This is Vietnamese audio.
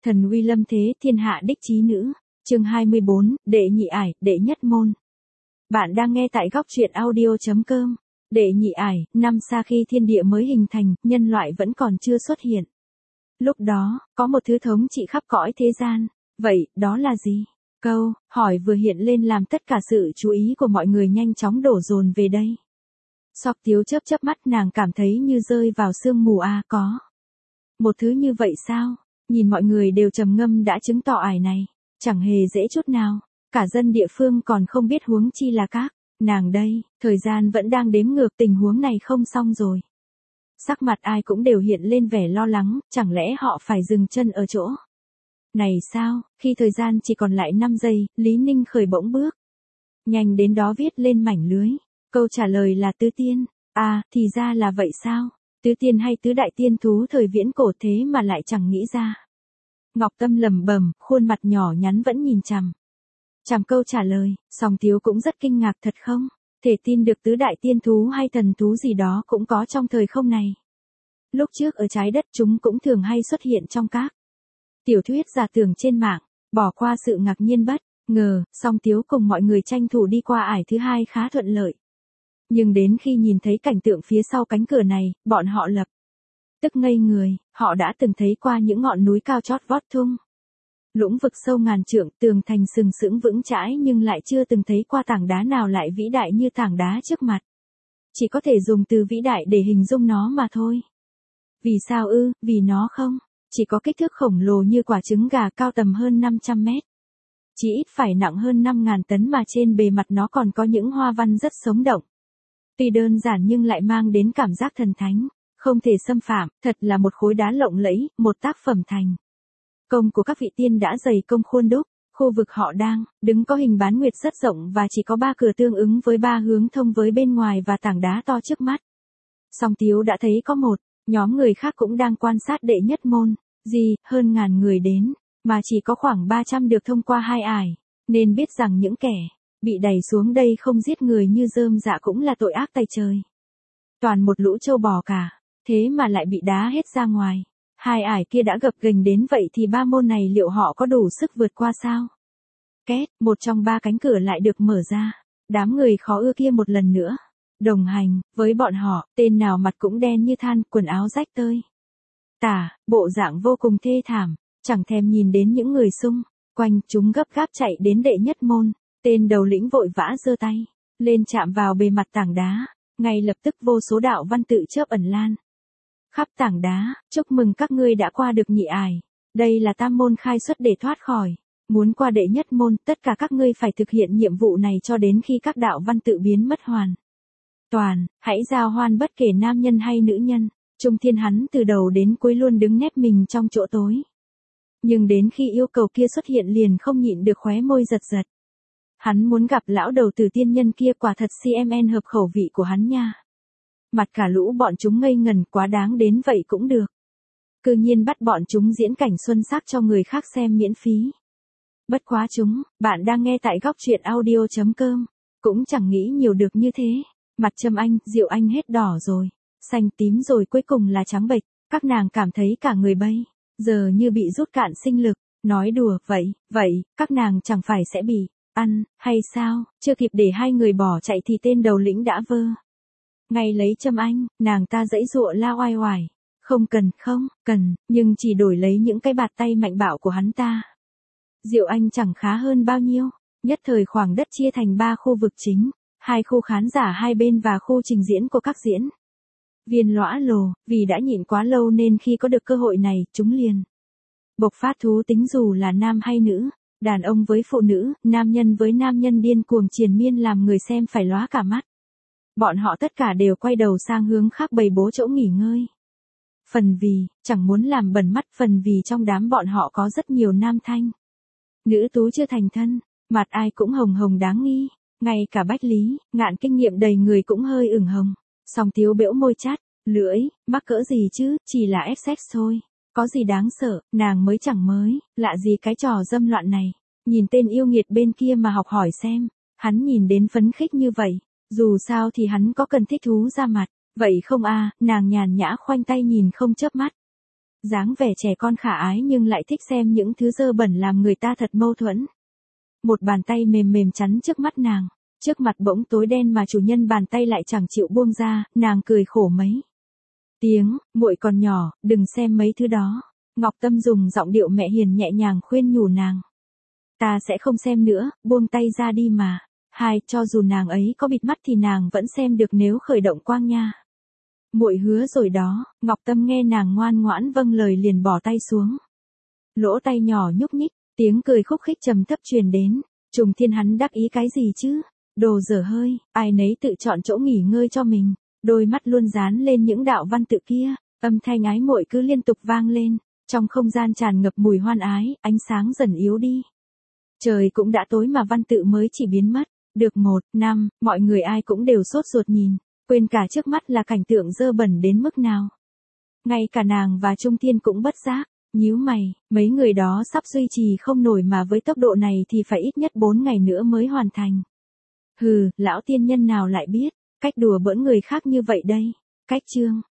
Thần uy lâm thế thiên hạ đích chí nữ. Chương 24, đệ nhị ải, đệ nhất môn. Bạn đang nghe tại góc truyện audio.com. Đệ nhị ải, năm xa khi thiên địa mới hình thành, nhân loại vẫn còn chưa xuất hiện. Lúc đó, có một thứ thống trị khắp cõi thế gian. Vậy, đó là gì? Câu hỏi vừa hiện lên làm tất cả sự chú ý của mọi người nhanh chóng đổ dồn về đây. Sọc Tiếu chớp chớp mắt, nàng cảm thấy như rơi vào sương mù. Có một thứ như vậy sao? Nhìn mọi người đều trầm ngâm đã chứng tỏ ải này chẳng hề dễ chút nào, cả dân địa phương còn không biết huống chi là các nàng đây. Thời gian vẫn đang đếm ngược, tình huống này không xong rồi. Sắc mặt ai cũng đều hiện lên vẻ lo lắng, chẳng lẽ họ phải dừng chân ở chỗ này sao? Khi thời gian chỉ còn lại 5 giây, Lý Ninh khởi bỗng bước nhanh đến đó viết lên mảnh lưới. Câu trả lời là tứ tiên. Thì ra là vậy sao? Tứ tiên hay tứ đại tiên thú thời viễn cổ thế mà lại chẳng nghĩ ra. Ngọc Tâm lẩm bẩm, khuôn mặt nhỏ nhắn vẫn nhìn chằm câu trả lời. Song Tiếu cũng rất kinh ngạc, thật không thể tin được tứ đại tiên thú hay thần thú gì đó cũng có trong thời không này. Lúc trước ở trái đất chúng cũng thường hay xuất hiện trong các tiểu thuyết giả tưởng trên mạng. Bỏ qua sự ngạc nhiên bất ngờ, Song Tiếu cùng mọi người tranh thủ đi qua ải thứ hai khá thuận lợi. Nhưng đến khi nhìn thấy cảnh tượng phía sau cánh cửa này, bọn họ lập tức ngây người. Họ đã từng thấy qua những ngọn núi cao chót vót thung lũng vực sâu ngàn trượng, tường thành sừng sững vững chãi, nhưng lại chưa từng thấy qua tảng đá nào lại vĩ đại như tảng đá trước mặt. Chỉ có thể dùng từ vĩ đại để hình dung nó mà thôi. Vì sao ư? Vì nó không chỉ có kích thước khổng lồ như quả trứng gà, cao tầm hơn 500 mét. Chỉ ít phải nặng hơn 5.000 tấn, mà trên bề mặt nó còn có những hoa văn rất sống động. Tuy đơn giản nhưng lại mang đến cảm giác thần thánh, không thể xâm phạm. Thật là một khối đá lộng lẫy, một tác phẩm thành công của các vị tiên đã dày công khuôn đúc. Khu vực họ đang đứng có hình bán nguyệt rất rộng và chỉ có 3 cửa tương ứng với 3 hướng thông với bên ngoài và tảng đá to trước mắt. Song Tiếu đã thấy có một nhóm người khác cũng đang quan sát đệ nhất môn. Hơn ngàn người đến, mà chỉ có khoảng 300 được thông qua 2 ải, nên biết rằng những kẻ bị đẩy xuống đây không giết người như rơm rạ cũng là tội ác tày trời. Toàn một lũ trâu bò cả, thế mà lại bị đá hết ra ngoài. 2 ải kia đã gập ghềnh đến vậy thì 3 môn này liệu họ có đủ sức vượt qua sao? Két, một trong 3 cánh cửa lại được mở ra. Đám người khó ưa kia một lần nữa đồng hành với bọn họ. Tên nào mặt cũng đen như than, quần áo rách tơi tả, bộ dạng vô cùng thê thảm, chẳng thèm nhìn đến những người xung quanh. Chúng gấp gáp chạy đến đệ nhất môn. Tên đầu lĩnh vội vã giơ tay lên chạm vào bề mặt tảng đá. Ngay lập tức vô số đạo văn tự chớp ẩn lan khắp tảng đá. Chúc mừng các ngươi đã qua được nhị ải. Đây là tam môn khai xuất để thoát khỏi. Muốn qua đệ nhất môn, tất cả các ngươi phải thực hiện nhiệm vụ này cho đến khi các đạo văn tự biến mất hoàn toàn. Hãy giao hoan bất kể nam nhân hay nữ nhân. Trung Thiên hắn từ đầu đến cuối luôn đứng nép mình trong chỗ tối. Nhưng đến khi yêu cầu kia xuất hiện liền không nhịn được khóe môi giật giật. Hắn muốn gặp lão đầu tử tiên nhân kia, quả thật CMN hợp khẩu vị của hắn nha. Mặt cả lũ bọn chúng ngây ngần, quá đáng đến vậy cũng được. Cư nhiên bắt bọn chúng diễn cảnh xuân sắc cho người khác xem miễn phí. Bất quá bạn đang nghe tại góc truyện audio.com. Cũng chẳng nghĩ nhiều được như thế. Mặt Trâm Anh, Diệu Anh hết đỏ rồi, xanh tím rồi, cuối cùng là trắng bệch. Các nàng cảm thấy cả người bây giờ như bị rút cạn sinh lực. Nói đùa, vậy, các nàng chẳng phải sẽ bị ăn, hay sao? Chưa kịp để 2 người bỏ chạy thì tên đầu lĩnh đã vơ ngay lấy Trâm Anh. Nàng ta giãy giụa la oai oải. Không cần, nhưng chỉ đổi lấy những cái bạt tay mạnh bạo của hắn ta. Diệu Anh chẳng khá hơn bao nhiêu. Nhất thời khoảng đất chia thành 3 khu vực chính, 2 khu khán giả hai bên và khu trình diễn của các diễn viên lõa lồ. Vì đã nhịn quá lâu nên khi có được cơ hội này, chúng liền bộc phát thú tính, dù là nam hay nữ, đàn ông với phụ nữ, nam nhân với nam nhân, điên cuồng triền miên làm người xem phải lóa cả mắt. Bọn họ tất cả đều quay đầu sang hướng khác bày bố chỗ nghỉ ngơi. Phần vì chẳng muốn làm bẩn mắt, phần vì trong đám bọn họ có rất nhiều nam thanh nữ tú chưa thành thân, mặt ai cũng hồng hồng đáng nghi. Ngay cả Bách Lý Ngạn kinh nghiệm đầy người cũng hơi ửng hồng. Song Tiếu bẽo môi chát lưỡi, mắc cỡ gì chứ, chỉ là ép sex thôi, có gì đáng sợ. Nàng mới chẳng mới lạ gì cái trò dâm loạn này. Nhìn tên yêu nghiệt bên kia mà học hỏi xem. Hắn nhìn đến phấn khích như vậy, dù sao thì hắn có cần thích thú ra mặt vậy không? Nàng nhàn nhã khoanh tay nhìn không chớp mắt. Dáng vẻ trẻ con khả ái nhưng lại thích xem những thứ dơ bẩn làm người ta thật mâu thuẫn. Một bàn tay mềm mềm chắn trước mắt nàng. Trước mặt bỗng tối đen mà chủ nhân bàn tay lại chẳng chịu buông ra, nàng cười khổ mấy tiếng, muội còn nhỏ, đừng xem mấy thứ đó. Ngọc Tâm dùng giọng điệu mẹ hiền nhẹ nhàng khuyên nhủ nàng. Ta sẽ không xem nữa, buông tay ra đi mà. Cho dù nàng ấy có bịt mắt thì nàng vẫn xem được nếu khởi động quang nha. Muội hứa rồi đó. Ngọc Tâm nghe nàng ngoan ngoãn vâng lời liền bỏ tay xuống. Lỗ tay nhỏ nhúc nhích, tiếng cười khúc khích trầm thấp truyền đến. Trùng Thiên hắn đắc ý cái gì chứ? Đồ dở hơi, ai nấy tự chọn chỗ nghỉ ngơi cho mình. Đôi mắt luôn dán lên những đạo văn tự kia, âm thanh ái muội cứ liên tục vang lên. Trong không gian tràn ngập mùi hoan ái, ánh sáng dần yếu đi. Trời cũng đã tối mà văn tự mới chỉ biến mất. Được 1 năm, mọi người ai cũng đều sốt ruột nhìn, quên cả trước mắt là cảnh tượng dơ bẩn đến mức nào. Ngay cả nàng và Trung Thiên cũng bất giác, nhíu mày, mấy người đó sắp duy trì không nổi mà với tốc độ này thì phải ít nhất 4 ngày nữa mới hoàn thành. Hừ, lão tiên nhân nào lại biết, cách đùa bỡn người khác như vậy đây. Cách chương